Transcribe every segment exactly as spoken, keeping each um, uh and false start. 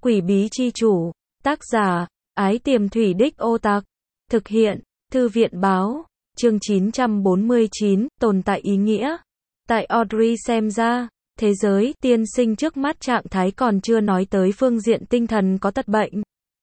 Quỷ bí chi chủ, tác giả, Ái Tiềm Thủy Đích Ô Tạc, thực hiện, Thư viện báo, chương chín trăm bốn mươi chín, tồn tại ý nghĩa. Tại Audrey xem ra, thế giới tiên sinh trước mắt trạng thái còn chưa nói tới phương diện tinh thần có tật bệnh,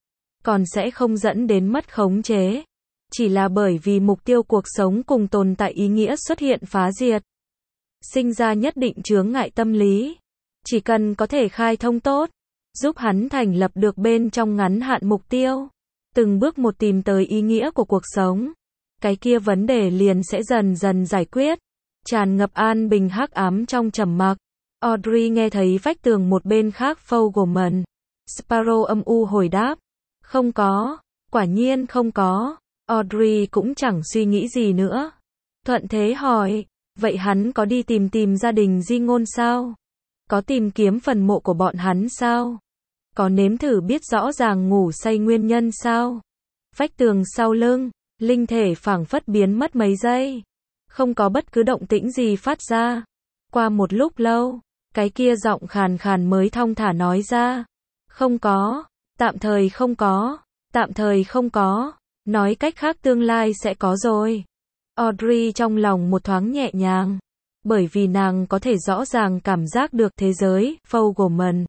còn sẽ không dẫn đến mất khống chế. Chỉ là bởi vì mục tiêu cuộc sống cùng tồn tại ý nghĩa xuất hiện phá diệt, sinh ra nhất định chướng ngại tâm lý. Chỉ cần có thể khai thông tốt, giúp hắn thành lập được bên trong ngắn hạn mục tiêu, từng bước một tìm tới ý nghĩa của cuộc sống, cái kia vấn đề liền sẽ dần dần giải quyết. Tràn ngập an bình hắc ám trong trầm mặc, Audrey nghe thấy vách tường một bên khác Fogelman. Sparrow âm u hồi đáp, không có, quả nhiên không có. Audrey cũng chẳng suy nghĩ gì nữa. Thuận thế hỏi, vậy hắn có đi tìm tìm gia đình di ngôn sao? Có tìm kiếm phần mộ của bọn hắn sao? Có nếm thử biết rõ ràng ngủ say nguyên nhân sao? Vách tường sau lưng, linh thể phảng phất biến mất mấy giây. Không có bất cứ động tĩnh gì phát ra. Qua một lúc lâu, cái kia giọng khàn khàn mới thong thả nói ra. Không có, tạm thời không có, tạm thời không có. Nói cách khác tương lai sẽ có rồi. Audrey trong lòng một thoáng nhẹ nhàng, bởi vì nàng có thể rõ ràng cảm giác được thế giới, Fogelman.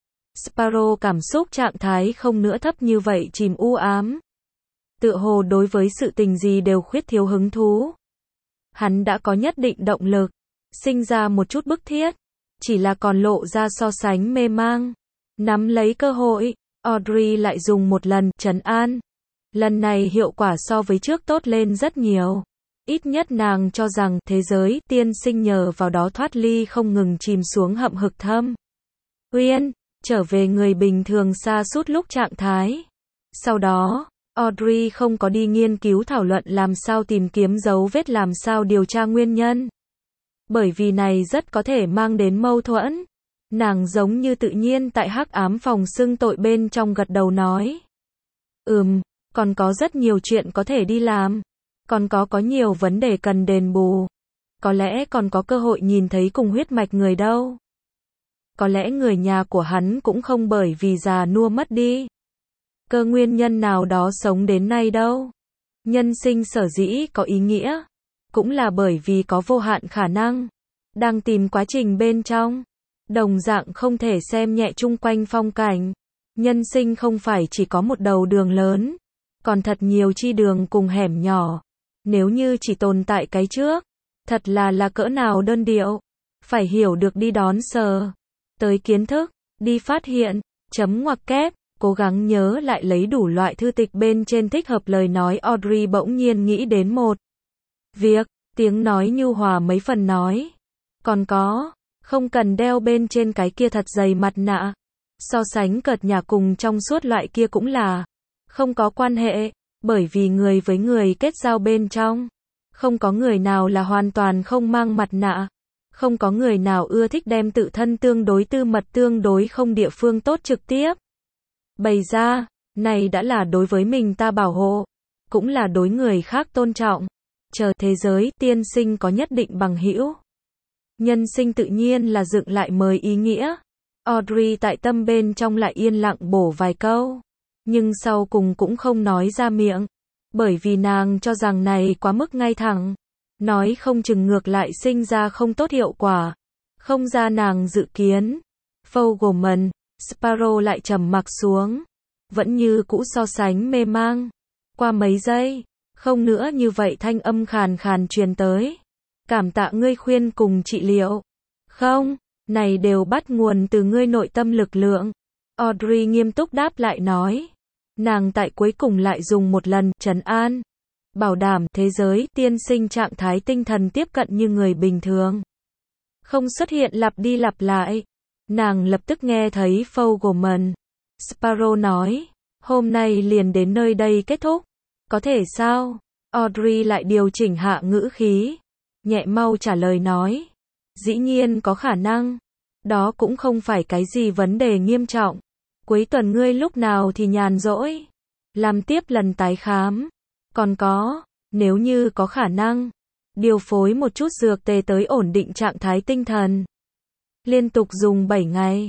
Sparrow cảm xúc trạng thái không nữa thấp như vậy chìm u ám. Tựa hồ đối với sự tình gì đều khuyết thiếu hứng thú. Hắn đã có nhất định động lực, sinh ra một chút bức thiết, chỉ là còn lộ ra so sánh mê mang. Nắm lấy cơ hội, Audrey lại dùng một lần, trấn an. Lần này hiệu quả so với trước tốt lên rất nhiều. Ít nhất nàng cho rằng thế giới tiên sinh nhờ vào đó thoát ly không ngừng chìm xuống hậm hực thâm uyên, trở về người bình thường xa suốt lúc trạng thái. Sau đó, Audrey không có đi nghiên cứu thảo luận làm sao tìm kiếm dấu vết, làm sao điều tra nguyên nhân. Bởi vì này rất có thể mang đến mâu thuẫn. Nàng giống như tự nhiên tại hắc ám phòng xưng tội bên trong gật đầu nói. Ừm, còn có rất nhiều chuyện có thể đi làm. Còn có có nhiều vấn đề cần đền bù. Có lẽ còn có cơ hội nhìn thấy cùng huyết mạch người đâu. Có lẽ người nhà của hắn cũng không bởi vì già nua mất đi cơ nguyên nhân nào đó sống đến nay đâu. Nhân sinh sở dĩ có ý nghĩa, cũng là bởi vì có vô hạn khả năng. Đang tìm quá trình bên trong, đồng dạng không thể xem nhẹ chung quanh phong cảnh. Nhân sinh không phải chỉ có một đầu đường lớn, còn thật nhiều chi đường cùng hẻm nhỏ. Nếu như chỉ tồn tại cái trước, thật là là cỡ nào đơn điệu. Phải hiểu được đi đón sờ tới kiến thức, đi phát hiện, chấm ngoặc kép, cố gắng nhớ lại lấy đủ loại thư tịch bên trên thích hợp lời nói. Audrey bỗng nhiên nghĩ đến một việc, tiếng nói nhu hòa mấy phần nói. Còn có, không cần đeo bên trên cái kia thật dày mặt nạ. So sánh cợt nhả cùng trong suốt loại kia cũng là không có quan hệ, bởi vì người với người kết giao bên trong, không có người nào là hoàn toàn không mang mặt nạ. Không có người nào ưa thích đem tự thân tương đối tư mật, tương đối không địa phương tốt trực tiếp bày ra. Này đã là đối với mình ta bảo hộ, cũng là đối người khác tôn trọng. Chờ thế giới tiên sinh có nhất định bằng hữu. Nhân sinh tự nhiên là dựng lại mới ý nghĩa. Audrey tại tâm bên trong lại yên lặng bổ vài câu, nhưng sau cùng cũng không nói ra miệng, bởi vì nàng cho rằng này quá mức ngay thẳng. Nói không chừng ngược lại sinh ra không tốt hiệu quả. Không ra nàng dự kiến. Fogelman, Sparrow lại trầm mặc xuống. Vẫn như cũ so sánh mê mang. Qua mấy giây, không nữa như vậy thanh âm khàn khàn truyền tới. Cảm tạ ngươi khuyên cùng trị liệu. Không, này đều bắt nguồn từ ngươi nội tâm lực lượng. Audrey nghiêm túc đáp lại nói. Nàng tại cuối cùng lại dùng một lần, trấn an. Bảo đảm thế giới tiên sinh trạng thái tinh thần tiếp cận như người bình thường. Không xuất hiện lặp đi lặp lại. Nàng lập tức nghe thấy Fogelman. Sparrow nói. Hôm nay liền đến nơi đây kết thúc. Có thể sao? Audrey lại điều chỉnh hạ ngữ khí. Nhẹ mau trả lời nói. Dĩ nhiên có khả năng. Đó cũng không phải cái gì vấn đề nghiêm trọng. Cuối tuần ngươi lúc nào thì nhàn rỗi. Làm tiếp lần tái khám. Còn có, nếu như có khả năng, điều phối một chút dược tề tới ổn định trạng thái tinh thần. Liên tục dùng bảy ngày.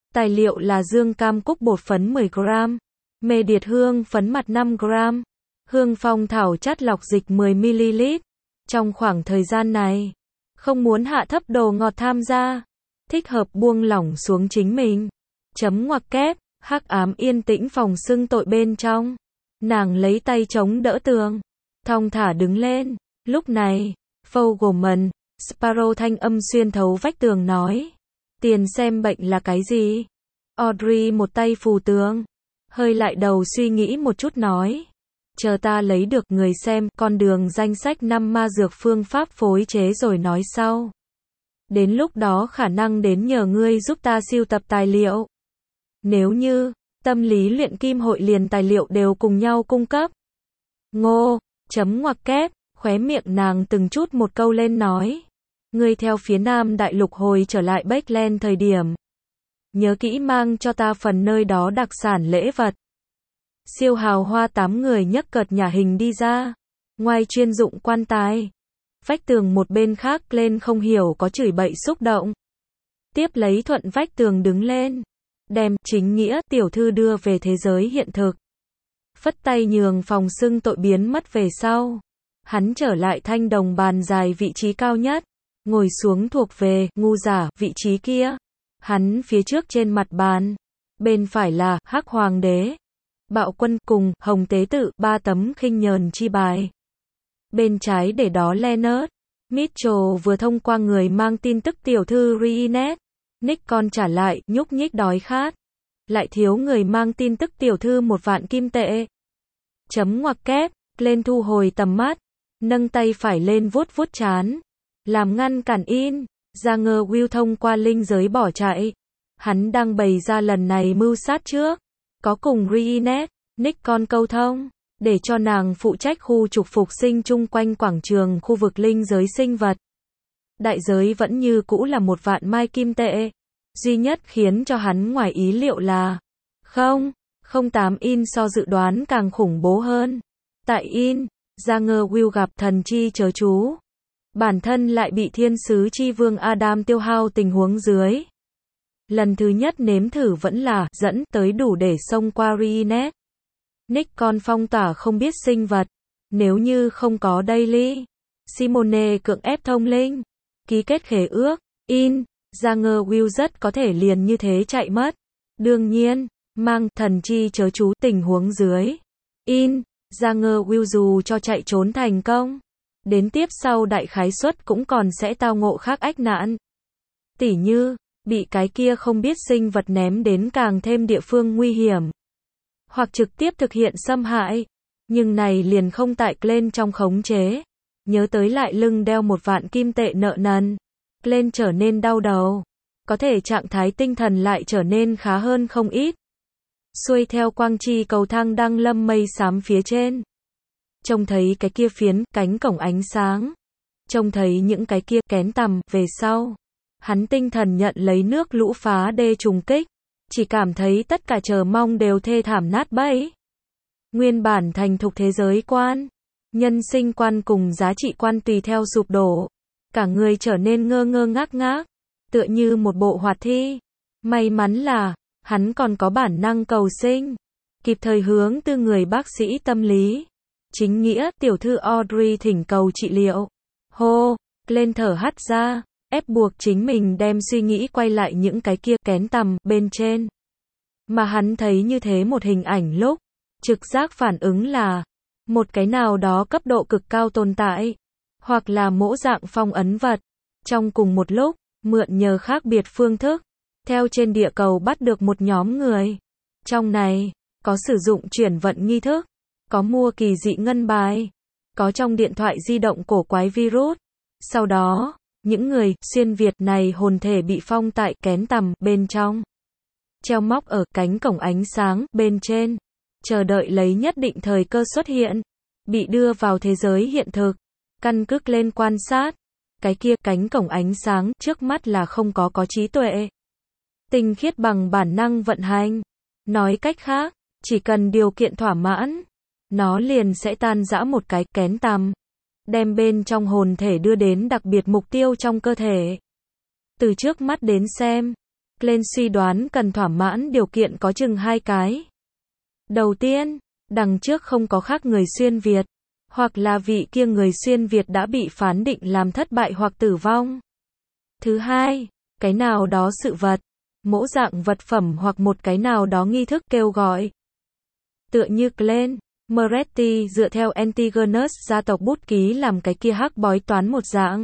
Tài liệu là dương cam cúc bột phấn mười gam, mê điệt hương phấn mặt năm gam, hương phong thảo chát lọc dịch mười mi li lít. Trong khoảng thời gian này, không muốn hạ thấp đồ ngọt tham gia, thích hợp buông lỏng xuống chính mình. Chấm ngoặc kép, hắc ám yên tĩnh phòng xưng tội bên trong. Nàng lấy tay chống đỡ tường, thong thả đứng lên. Lúc này, Fogelman, Sparrow thanh âm xuyên thấu vách tường nói. Tiền xem bệnh là cái gì? Audrey một tay phù tường, hơi lại đầu suy nghĩ một chút nói. Chờ ta lấy được người xem con đường danh sách năm ma dược phương pháp phối chế rồi nói sau. Đến lúc đó khả năng đến nhờ ngươi giúp ta sưu tập tài liệu. Nếu như, tâm lý luyện kim hội liền tài liệu đều cùng nhau cung cấp. Ngô, chấm ngoặc kép, khóe miệng nàng từng chút một câu lên nói. Ngươi theo phía nam đại lục hồi trở lại Bakeland thời điểm. Nhớ kỹ mang cho ta phần nơi đó đặc sản lễ vật. Siêu hào hoa tám người nhấc cợt nhà hình đi ra. Ngoài chuyên dụng quan tài. Vách tường một bên khác lên không hiểu có chửi bậy xúc động. Tiếp lấy thuận vách tường đứng lên. Đem chính nghĩa tiểu thư đưa về thế giới hiện thực. Phất tay nhường phòng xưng tội biến mất về sau. Hắn trở lại thanh đồng bàn dài vị trí cao nhất. Ngồi xuống thuộc về ngu giả vị trí kia. Hắn phía trước trên mặt bàn. Bên phải là hắc hoàng đế. Bạo quân cùng hồng tế tự ba tấm khinh nhờn chi bài. Bên trái để đó Leonard. Mitchell vừa thông qua người mang tin tức tiểu thư Reinette. Nick còn trả lại nhúc nhích đói khát. Lại thiếu người mang tin tức tiểu thư một vạn kim tệ. Chấm ngoặc kép, lên thu hồi tầm mắt. Nâng tay phải lên vuốt vuốt trán. Làm ngăn cản in. Ra ngờ Will thông qua linh giới bỏ chạy. Hắn đang bày ra lần này mưu sát trước. Có cùng Reinette, Nick con câu thông. Để cho nàng phụ trách khu trục phục sinh chung quanh quảng trường khu vực linh giới sinh vật. Đại giới vẫn như cũ là một vạn mai kim tệ. Duy nhất khiến cho hắn ngoài ý liệu là không, không tám in so dự đoán càng khủng bố hơn. Tại in, ra ngờ Will gặp thần chi chớ chú. Bản thân lại bị thiên sứ chi vương Adam tiêu hao tình huống dưới. Lần thứ nhất nếm thử vẫn là dẫn tới đủ để xông qua Reinette. Nick con phong tỏa không biết sinh vật. Nếu như không có Daily, Simone cưỡng ép thông linh. Ký kết khế ước, in, ra ngờ Will rất có thể liền như thế chạy mất. Đương nhiên, mang thần chi chớ chú tình huống dưới. In, ra ngờ Will dù cho chạy trốn thành công. Đến tiếp sau đại khái suất cũng còn sẽ tao ngộ khác ách nạn. Tỉ như, bị cái kia không biết sinh vật ném đến càng thêm địa phương nguy hiểm. Hoặc trực tiếp thực hiện xâm hại. Nhưng này liền không tại Glenn trong khống chế. Nhớ tới lại lưng đeo một vạn kim tệ nợ nần. Glenn trở nên đau đầu. Có thể trạng thái tinh thần lại trở nên khá hơn không ít. Xuôi theo quang chi cầu thang đang lâm mây xám phía trên. Trông thấy cái kia phiến cánh cổng ánh sáng. Trông thấy những cái kia kén tằm về sau. Hắn tinh thần nhận lấy nước lũ phá đê trùng kích. Chỉ cảm thấy tất cả chờ mong đều thê thảm nát bấy. Nguyên bản thành thục thế giới quan, nhân sinh quan cùng giá trị quan tùy theo sụp đổ. Cả người trở nên ngơ ngơ ngác ngác, tựa như một bộ hoạt thi. May mắn là, hắn còn có bản năng cầu sinh, kịp thời hướng từ người bác sĩ tâm lý. Chính nghĩa, tiểu thư Audrey thỉnh cầu trị liệu. Hô, lên thở hắt ra, ép buộc chính mình đem suy nghĩ quay lại những cái kia kén tằm bên trên. Mà hắn thấy như thế một hình ảnh lúc, trực giác phản ứng là một cái nào đó cấp độ cực cao tồn tại, hoặc là mỗ dạng phong ấn vật. Trong cùng một lúc, mượn nhờ khác biệt phương thức, theo trên địa cầu bắt được một nhóm người. Trong này, có sử dụng chuyển vận nghi thức, có mua kỳ dị ngân bài, có trong điện thoại di động cổ quái virus. Sau đó, những người xuyên Việt này hồn thể bị phong tại kén tằm bên trong. Treo móc ở cánh cổng ánh sáng bên trên. Chờ đợi lấy nhất định thời cơ xuất hiện. Bị đưa vào thế giới hiện thực. Căn cứ lên quan sát. Cái kia cánh cổng ánh sáng trước mắt là không có có trí tuệ. Tinh khiết bằng bản năng vận hành. Nói cách khác, chỉ cần điều kiện thỏa mãn, nó liền sẽ tan rã một cái kén tằm. Đem bên trong hồn thể đưa đến đặc biệt mục tiêu trong cơ thể. Từ trước mắt đến xem, Glenn suy đoán cần thỏa mãn điều kiện có chừng hai cái. Đầu tiên, đằng trước không có khác người xuyên Việt, hoặc là vị kia người xuyên Việt đã bị phán định làm thất bại hoặc tử vong. Thứ hai, cái nào đó sự vật, mẫu dạng vật phẩm hoặc một cái nào đó nghi thức kêu gọi. Tựa như Glenn Moretti dựa theo Antigonus gia tộc bút ký làm cái kia hắc bói toán một dạng.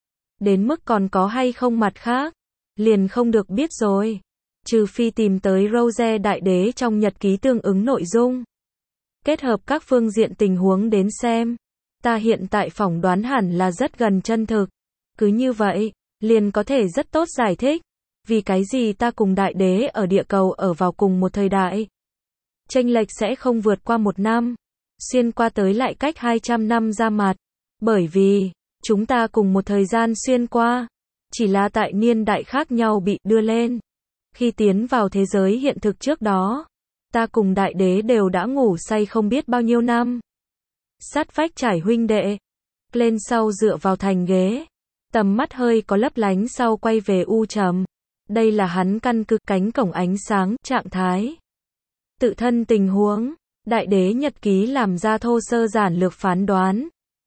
Đến mức còn có hay không mặt khác, liền không được biết rồi. Trừ phi tìm tới Rose đại đế trong nhật ký tương ứng nội dung. Kết hợp các phương diện tình huống đến xem. Ta hiện tại phỏng đoán hẳn là rất gần chân thực. Cứ như vậy, liền có thể rất tốt giải thích. Vì cái gì ta cùng đại đế ở địa cầu ở vào cùng một thời đại. Chênh lệch sẽ không vượt qua một năm. Xuyên qua tới lại cách hai trăm năm ra mặt. Bởi vì, chúng ta cùng một thời gian xuyên qua. Chỉ là tại niên đại khác nhau bị đưa lên. Khi tiến vào thế giới hiện thực trước đó, ta cùng đại đế đều đã ngủ say không biết bao nhiêu năm. Sát vách trải huynh đệ. Lên sau dựa vào thành ghế. Tầm mắt hơi có lấp lánh sau quay về u trầm. Đây là hắn căn cứ cánh cổng ánh sáng, trạng thái. Tự thân tình huống, đại đế nhật ký làm ra thô sơ giản lược phán đoán.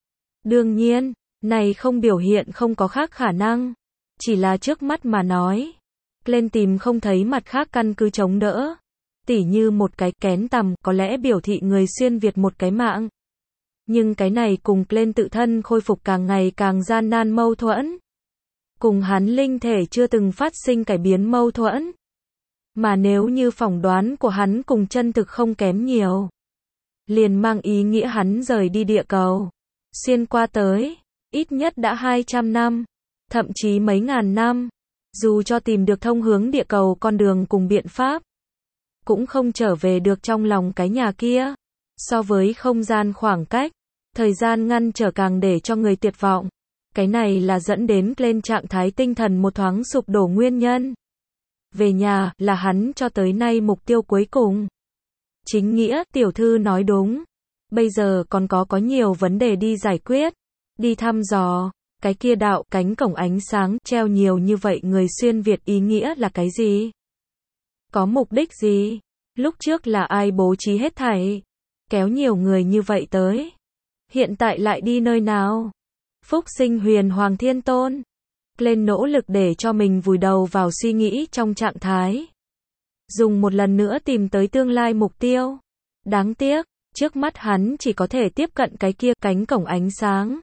Đương nhiên, này không biểu hiện không có khác khả năng. Chỉ là trước mắt mà nói. Lên tìm không thấy mặt khác căn cứ chống đỡ. Tỉ như một cái kén tằm có lẽ biểu thị người xuyên Việt một cái mạng. Nhưng cái này cùng lên tự thân khôi phục càng ngày càng gian nan mâu thuẫn. Cùng hắn linh thể chưa từng phát sinh cải biến mâu thuẫn. Mà nếu như phỏng đoán của hắn cùng chân thực không kém nhiều. Liền mang ý nghĩa hắn rời đi địa cầu. Xuyên qua tới, ít nhất đã hai trăm năm. Thậm chí mấy ngàn năm. Dù cho tìm được thông hướng địa cầu con đường cùng biện pháp. Cũng không trở về được trong lòng cái nhà kia. So với không gian khoảng cách, thời gian ngăn trở càng để cho người tuyệt vọng. Cái này là dẫn đến lên trạng thái tinh thần một thoáng sụp đổ nguyên nhân. Về nhà, là hắn cho tới nay mục tiêu cuối cùng. Chính nghĩa, tiểu thư nói đúng. Bây giờ còn có có nhiều vấn đề đi giải quyết. Đi thăm dò, cái kia đạo cánh cổng ánh sáng treo nhiều như vậy người xuyên Việt ý nghĩa là cái gì? Có mục đích gì? Lúc trước là ai bố trí hết thảy? Kéo nhiều người như vậy tới. Hiện tại lại đi nơi nào? Phúc sinh huyền Hoàng Thiên Tôn. Lên nỗ lực để cho mình vùi đầu vào suy nghĩ trong trạng thái. Dùng một lần nữa tìm tới tương lai mục tiêu. Đáng tiếc, trước mắt hắn chỉ có thể tiếp cận cái kia cánh cổng ánh sáng.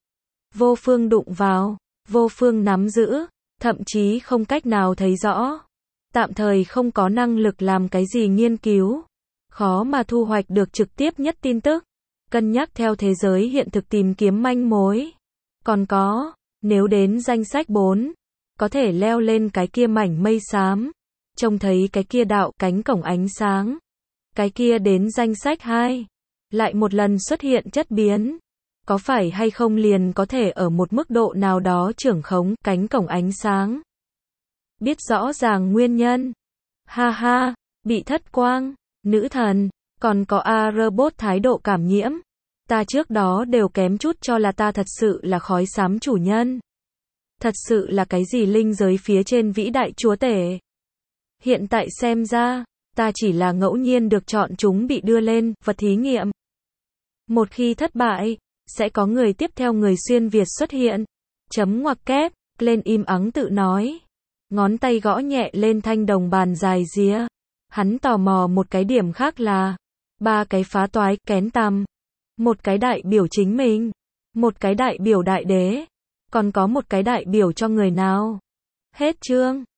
Vô phương đụng vào, vô phương nắm giữ, thậm chí không cách nào thấy rõ. Tạm thời không có năng lực làm cái gì nghiên cứu. Khó mà thu hoạch được trực tiếp nhất tin tức. Cân nhắc theo thế giới hiện thực tìm kiếm manh mối. Còn có, nếu đến danh sách bốn, có thể leo lên cái kia mảnh mây xám. Trông thấy cái kia đạo cánh cổng ánh sáng. Cái kia đến danh sách hai. Lại một lần xuất hiện chất biến. Có phải hay không liền có thể ở một mức độ nào đó trưởng khống cánh cổng ánh sáng. Biết rõ ràng nguyên nhân. Ha ha, bị thất quang, nữ thần, còn có A-robot thái độ cảm nhiễm. Ta trước đó đều kém chút cho là ta thật sự là khói xám chủ nhân. Thật sự là cái gì linh giới phía trên vĩ đại chúa tể. Hiện tại xem ra, ta chỉ là ngẫu nhiên được chọn chúng bị đưa lên, vật thí nghiệm. Một khi thất bại, sẽ có người tiếp theo người xuyên Việt xuất hiện. Chấm ngoặc kép, lên im ắng tự nói. Ngón tay gõ nhẹ lên thanh đồng bàn dài ría. Hắn tò mò một cái điểm khác là ba cái phá toái kén tằm. Một cái đại biểu chính mình. Một cái đại biểu đại đế. Còn có một cái đại biểu cho người nào. Hết chương.